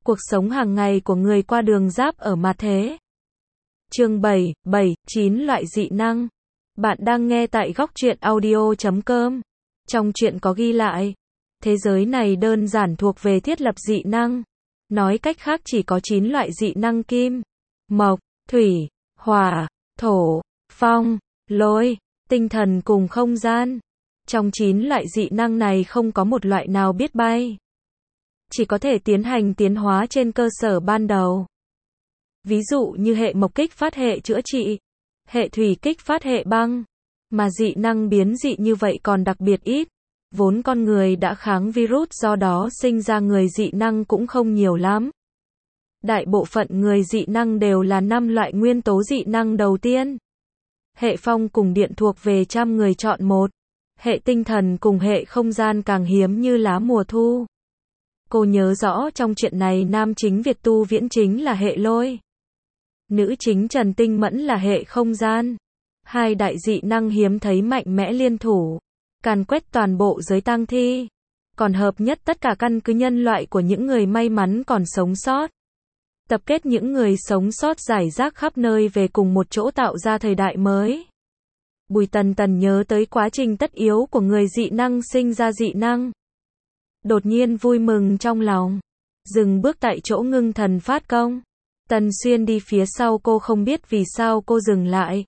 Cuộc sống hàng ngày của người qua đường giáp ở mặt thế. Chương 7, 9 loại dị năng. Bạn đang nghe tại góc truyện audio.com. Trong truyện có ghi lại, thế giới này đơn giản thuộc về thiết lập dị năng. Nói cách khác chỉ có 9 loại dị năng kim, mộc, thủy, hỏa, thổ, phong, lôi, tinh thần cùng không gian. Trong 9 loại dị năng này không có một loại nào biết bay. Chỉ có thể tiến hành tiến hóa trên cơ sở ban đầu. Ví dụ như hệ mộc kích phát hệ chữa trị, hệ thủy kích phát hệ băng. Mà dị năng biến dị như vậy còn đặc biệt ít. Vốn con người đã kháng virus, do đó sinh ra người dị năng cũng không nhiều lắm. Đại bộ phận người dị năng đều là 5 loại nguyên tố dị năng đầu tiên. Hệ phong cùng điện thuộc về trăm người chọn một. Hệ tinh thần cùng hệ không gian càng hiếm như lá mùa thu. Cô nhớ rõ trong chuyện này nam chính Việt Tu Viễn chính là hệ lôi. Nữ chính Trần Tinh Mẫn là hệ không gian. Hai đại dị năng hiếm thấy mạnh mẽ liên thủ, càn quét toàn bộ giới tang thi. Còn hợp nhất tất cả căn cứ nhân loại của những người may mắn còn sống sót. Tập kết những người sống sót rải rác khắp nơi về cùng một chỗ tạo ra thời đại mới. Bùi Tần Tần nhớ tới quá trình tất yếu của người dị năng sinh ra dị năng. Đột nhiên vui mừng trong lòng. Dừng bước tại chỗ ngưng thần phát công. Tần Xuyên đi phía sau cô, không biết vì sao cô dừng lại.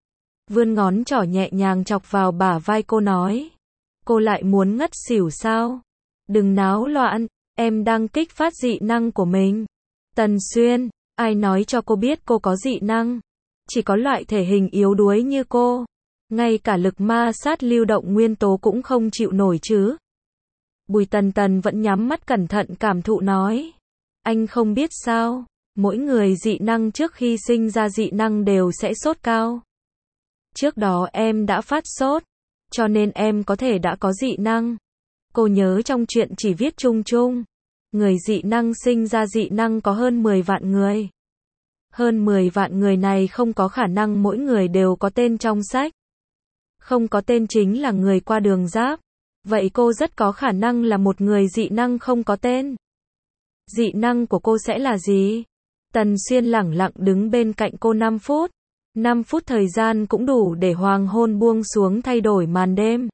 Vươn ngón trỏ nhẹ nhàng chọc vào bả vai cô nói. Cô lại muốn ngất xỉu sao? Đừng náo loạn, em đang kích phát dị năng của mình. Tần Xuyên, ai nói cho cô biết cô có dị năng? Chỉ có loại thể hình yếu đuối như cô. Ngay cả lực ma sát lưu động nguyên tố cũng không chịu nổi chứ. Bùi Tần Tần vẫn nhắm mắt cẩn thận cảm thụ nói. Anh không biết sao, mỗi người dị năng trước khi sinh ra dị năng đều sẽ sốt cao. Trước đó em đã phát sốt, cho nên em có thể đã có dị năng. Cô nhớ trong chuyện chỉ viết chung chung. Người dị năng sinh ra dị năng có hơn 10 vạn người. Hơn 10 vạn người này không có khả năng mỗi người đều có tên trong sách. Không có tên chính là người qua đường giáp. Vậy cô rất có khả năng là một người dị năng không có tên. Dị năng của cô sẽ là gì? Tần Xuyên lẳng lặng đứng bên cạnh cô 5 phút. 5 phút thời gian cũng đủ để hoàng hôn buông xuống thay đổi màn đêm.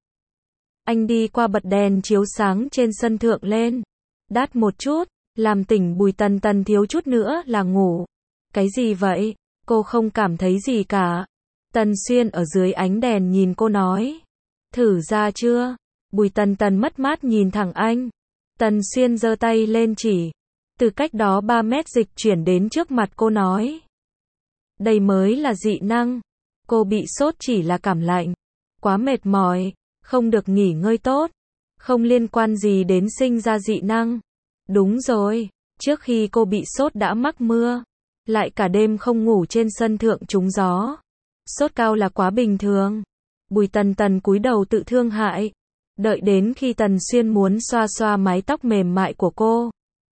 Anh đi qua bật đèn chiếu sáng trên sân thượng lên. Đát một chút, làm tỉnh Bùi Tần Tần thiếu chút nữa là ngủ. Cái gì vậy? Cô không cảm thấy gì cả. Tần Xuyên ở dưới ánh đèn nhìn cô nói. Thử ra chưa? Bùi Tần Tần mất mát nhìn thẳng anh. Tần Xuyên giơ tay lên chỉ. Từ cách đó 3 mét dịch chuyển đến trước mặt cô nói. Đây mới là dị năng. Cô bị sốt chỉ là cảm lạnh. Quá mệt mỏi, không được nghỉ ngơi tốt. Không liên quan gì đến sinh ra dị năng. Đúng rồi, trước khi cô bị sốt đã mắc mưa. Lại cả đêm không ngủ trên sân thượng trúng gió. Sốt cao là quá bình thường. Bùi Tần Tần cúi đầu tự thương hại. Đợi đến khi Tần Xuyên muốn xoa xoa mái tóc mềm mại của cô.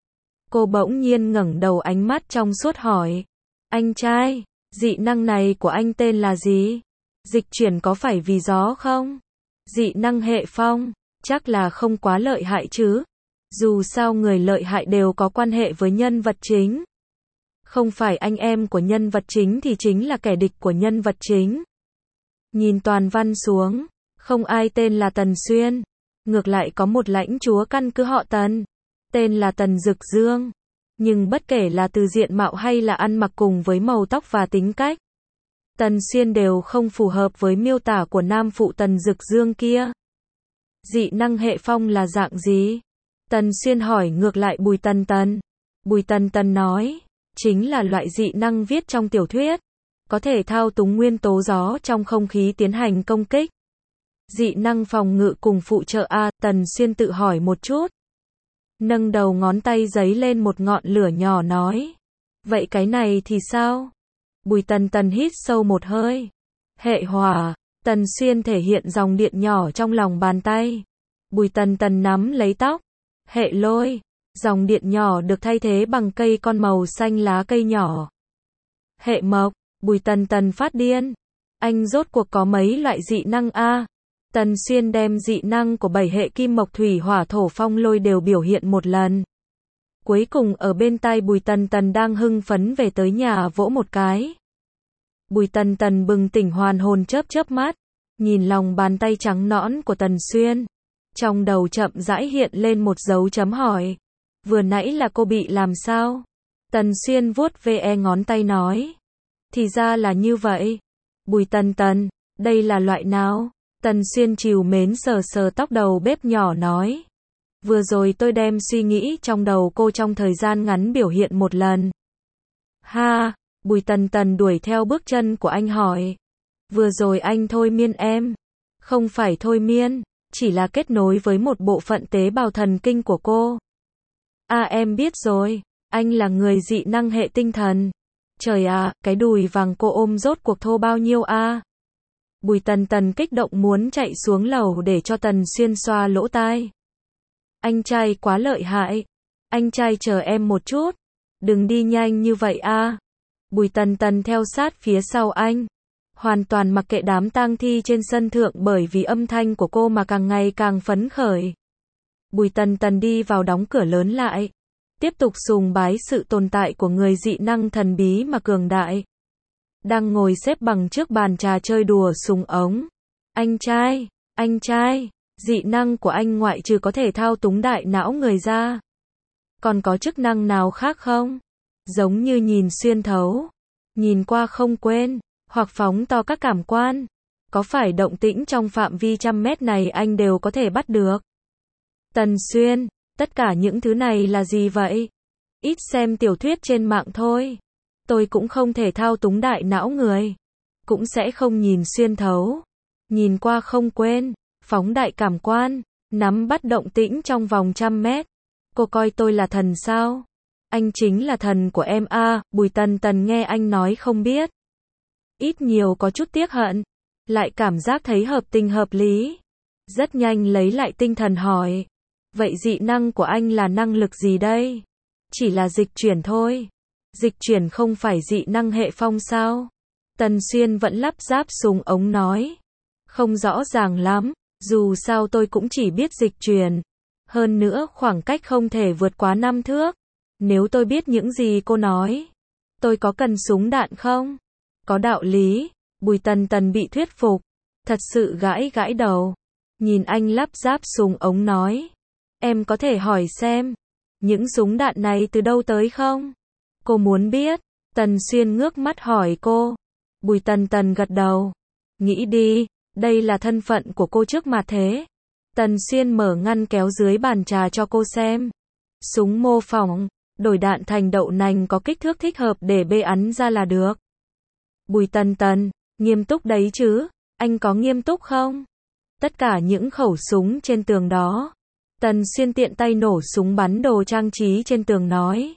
Cô bỗng nhiên ngẩng đầu, ánh mắt trong suốt hỏi. Anh trai, dị năng này của anh tên là gì? Dịch chuyển có phải vì gió không? Dị năng hệ phong, chắc là không quá lợi hại chứ. Dù sao người lợi hại đều có quan hệ với nhân vật chính. Không phải anh em của nhân vật chính thì chính là kẻ địch của nhân vật chính. Nhìn toàn văn xuống, không ai tên là Tần Xuyên. Ngược lại có một lãnh chúa căn cứ họ Tần. Tên là Tần Dực Dương. Nhưng bất kể là từ diện mạo hay là ăn mặc cùng với màu tóc và tính cách, Tần Xuyên đều không phù hợp với miêu tả của nam phụ Tần Dực Dương kia. Dị năng hệ phong là dạng gì? Tần Xuyên hỏi ngược lại Bùi Tần Tần. Bùi Tần Tần nói, chính là loại dị năng viết trong tiểu thuyết. Có thể thao túng nguyên tố gió trong không khí tiến hành công kích. Dị năng phòng ngự cùng phụ trợ A. Tần Xuyên tự hỏi một chút. Nâng đầu ngón tay giấy lên một ngọn lửa nhỏ nói. Vậy cái này thì sao? Bùi Tần Tần hít sâu một hơi. Hệ hỏa. Tần Xuyên thể hiện dòng điện nhỏ trong lòng bàn tay. Bùi Tần Tần nắm lấy tóc. Hệ lôi. Dòng điện nhỏ được thay thế bằng cây con màu xanh lá cây nhỏ. Hệ mộc. Bùi Tần Tần phát điên. Anh rốt cuộc có mấy loại dị năng a? Tần Xuyên đem dị năng của 7 hệ kim mộc thủy hỏa thổ phong lôi đều biểu hiện một lần. Cuối cùng ở bên tai Bùi Tần Tần đang hưng phấn về tới nhà vỗ một cái. Bùi Tần Tần bừng tỉnh hoàn hồn chớp chớp mắt, nhìn lòng bàn tay trắng nõn của Tần Xuyên. Trong đầu chậm rãi hiện lên một dấu chấm hỏi. Vừa nãy là cô bị làm sao? Tần Xuyên vuốt ve ngón tay nói. Thì ra là như vậy. Bùi Tần Tần, đây là loại nào? Tần Xuyên trìu mến sờ sờ tóc đầu bếp nhỏ nói. Vừa rồi tôi đem suy nghĩ trong đầu cô trong thời gian ngắn biểu hiện một lần. Ha, Bùi Tần Tần đuổi theo bước chân của anh hỏi. Vừa rồi anh thôi miên em. Không phải thôi miên, chỉ là kết nối với một bộ phận tế bào thần kinh của cô. À em biết rồi, anh là người dị năng hệ tinh thần. Trời ạ, cái đùi vàng cô ôm rốt cuộc thô bao nhiêu a? Bùi Tần Tần kích động muốn chạy xuống lầu để cho Tần Xuyên xoa lỗ tai. Anh trai quá lợi hại. Anh trai chờ em một chút. Đừng đi nhanh như vậy a. Bùi Tần Tần theo sát phía sau anh. Hoàn toàn mặc kệ đám tang thi trên sân thượng bởi vì âm thanh của cô mà càng ngày càng phấn khởi. Bùi Tần Tần đi vào đóng cửa lớn lại. Tiếp tục sùng bái sự tồn tại của người dị năng thần bí mà cường đại. Đang ngồi xếp bằng trước bàn trà chơi đùa súng ống. Anh trai, dị năng của anh ngoại trừ có thể thao túng đại não người ra. Còn có chức năng nào khác không? Giống như nhìn xuyên thấu, nhìn qua không quên, hoặc phóng to các cảm quan. Có phải động tĩnh trong phạm vi 100 mét này anh đều có thể bắt được? Tần Xuyên, tất cả những thứ này là gì vậy? Ít xem tiểu thuyết trên mạng thôi. Tôi cũng không thể thao túng đại não người. Cũng sẽ không nhìn xuyên thấu. Nhìn qua không quên, phóng đại cảm quan, nắm bắt động tĩnh trong vòng 100 mét. Cô coi tôi là thần sao? Anh chính là thần của em a. Bùi Tần Tần nghe anh nói không biết. Ít nhiều có chút tiếc hận. Lại cảm giác thấy hợp tình hợp lý. Rất nhanh lấy lại tinh thần hỏi. Vậy dị năng của anh là năng lực gì đây? Chỉ là dịch chuyển thôi. Dịch chuyển không phải dị năng hệ phong sao? Tần Xuyên vẫn lắp ráp súng ống nói. Không rõ ràng lắm, dù sao tôi cũng chỉ biết dịch chuyển. Hơn nữa khoảng cách không thể vượt quá 5 thước. Nếu tôi biết những gì cô nói, tôi có cần súng đạn không? Có đạo lý. Bùi Tần Tần bị thuyết phục. Thật sự gãi gãi đầu. Nhìn anh lắp ráp súng ống nói. Em có thể hỏi xem, những súng đạn này từ đâu tới không? Cô muốn biết. Tần Xuyên ngước mắt hỏi cô. Bùi Tần Tần gật đầu. Nghĩ đi, đây là thân phận của cô trước mà thế. Tần Xuyên mở ngăn kéo dưới bàn trà cho cô xem. Súng mô phỏng, đổi đạn thành đậu nành có kích thước thích hợp để bắn ra là được. Bùi Tần Tần, nghiêm túc đấy chứ? Anh có nghiêm túc không? Tất cả những khẩu súng trên tường đó. Tần Xuyên tiện tay nổ súng bắn đồ trang trí trên tường nói.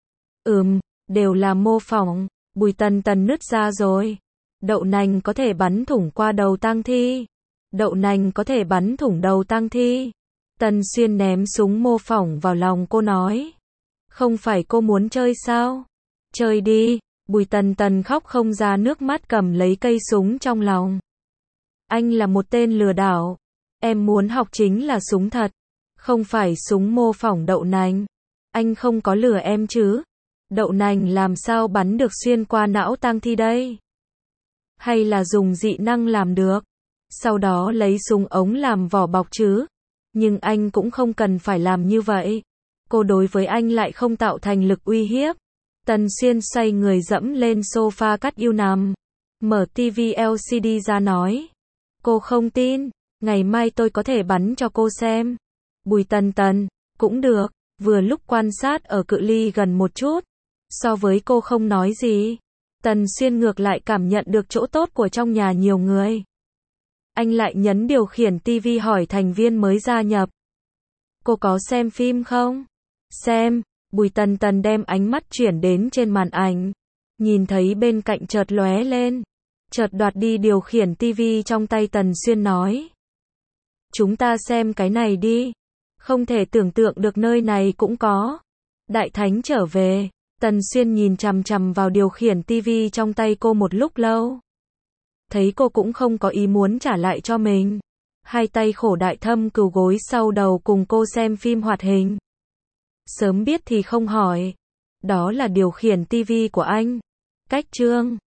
Đều là mô phỏng. Bùi Tần Tần nứt ra rồi. Đậu nành có thể bắn thủng qua đầu tang thi. Đậu nành có thể bắn thủng đầu tang thi. Tần Xuyên ném súng mô phỏng vào lòng cô nói. Không phải cô muốn chơi sao? Chơi đi. Bùi Tần Tần khóc không ra nước mắt cầm lấy cây súng trong lòng. Anh là một tên lừa đảo. Em muốn học chính là súng thật. Không phải súng mô phỏng đậu nành. Anh không có lừa em chứ? Đậu nành làm sao bắn được xuyên qua não tang thi đây? Hay là dùng dị năng làm được? Sau đó lấy súng ống làm vỏ bọc chứ? Nhưng anh cũng không cần phải làm như vậy. Cô đối với anh lại không tạo thành lực uy hiếp. Tần Xuyên xoay người dẫm lên sofa cắt yêu nằm. Mở tivi LCD ra nói. Cô không tin, ngày mai tôi có thể bắn cho cô xem. Bùi Tần Tần, cũng được, vừa lúc quan sát ở cự ly gần một chút. So với cô không nói gì. Tần Xuyên ngược lại cảm nhận được chỗ tốt của trong nhà nhiều người. Anh lại nhấn điều khiển tivi hỏi thành viên mới gia nhập. Cô có xem phim không? Xem. Bùi Tần Tần đem ánh mắt chuyển đến trên màn ảnh. Nhìn thấy bên cạnh chợt lóe lên. Chợt đoạt đi điều khiển tivi trong tay Tần Xuyên nói. Chúng ta xem cái này đi. Không thể tưởng tượng được nơi này cũng có. Đại Thánh trở về. Tần Xuyên nhìn chằm chằm vào điều khiển tivi trong tay cô một lúc lâu. Thấy cô cũng không có ý muốn trả lại cho mình. Hai tay khổ đại thâm cừu gối sau đầu cùng cô xem phim hoạt hình. Sớm biết thì không hỏi. Đó là điều khiển tivi của anh. Cách chương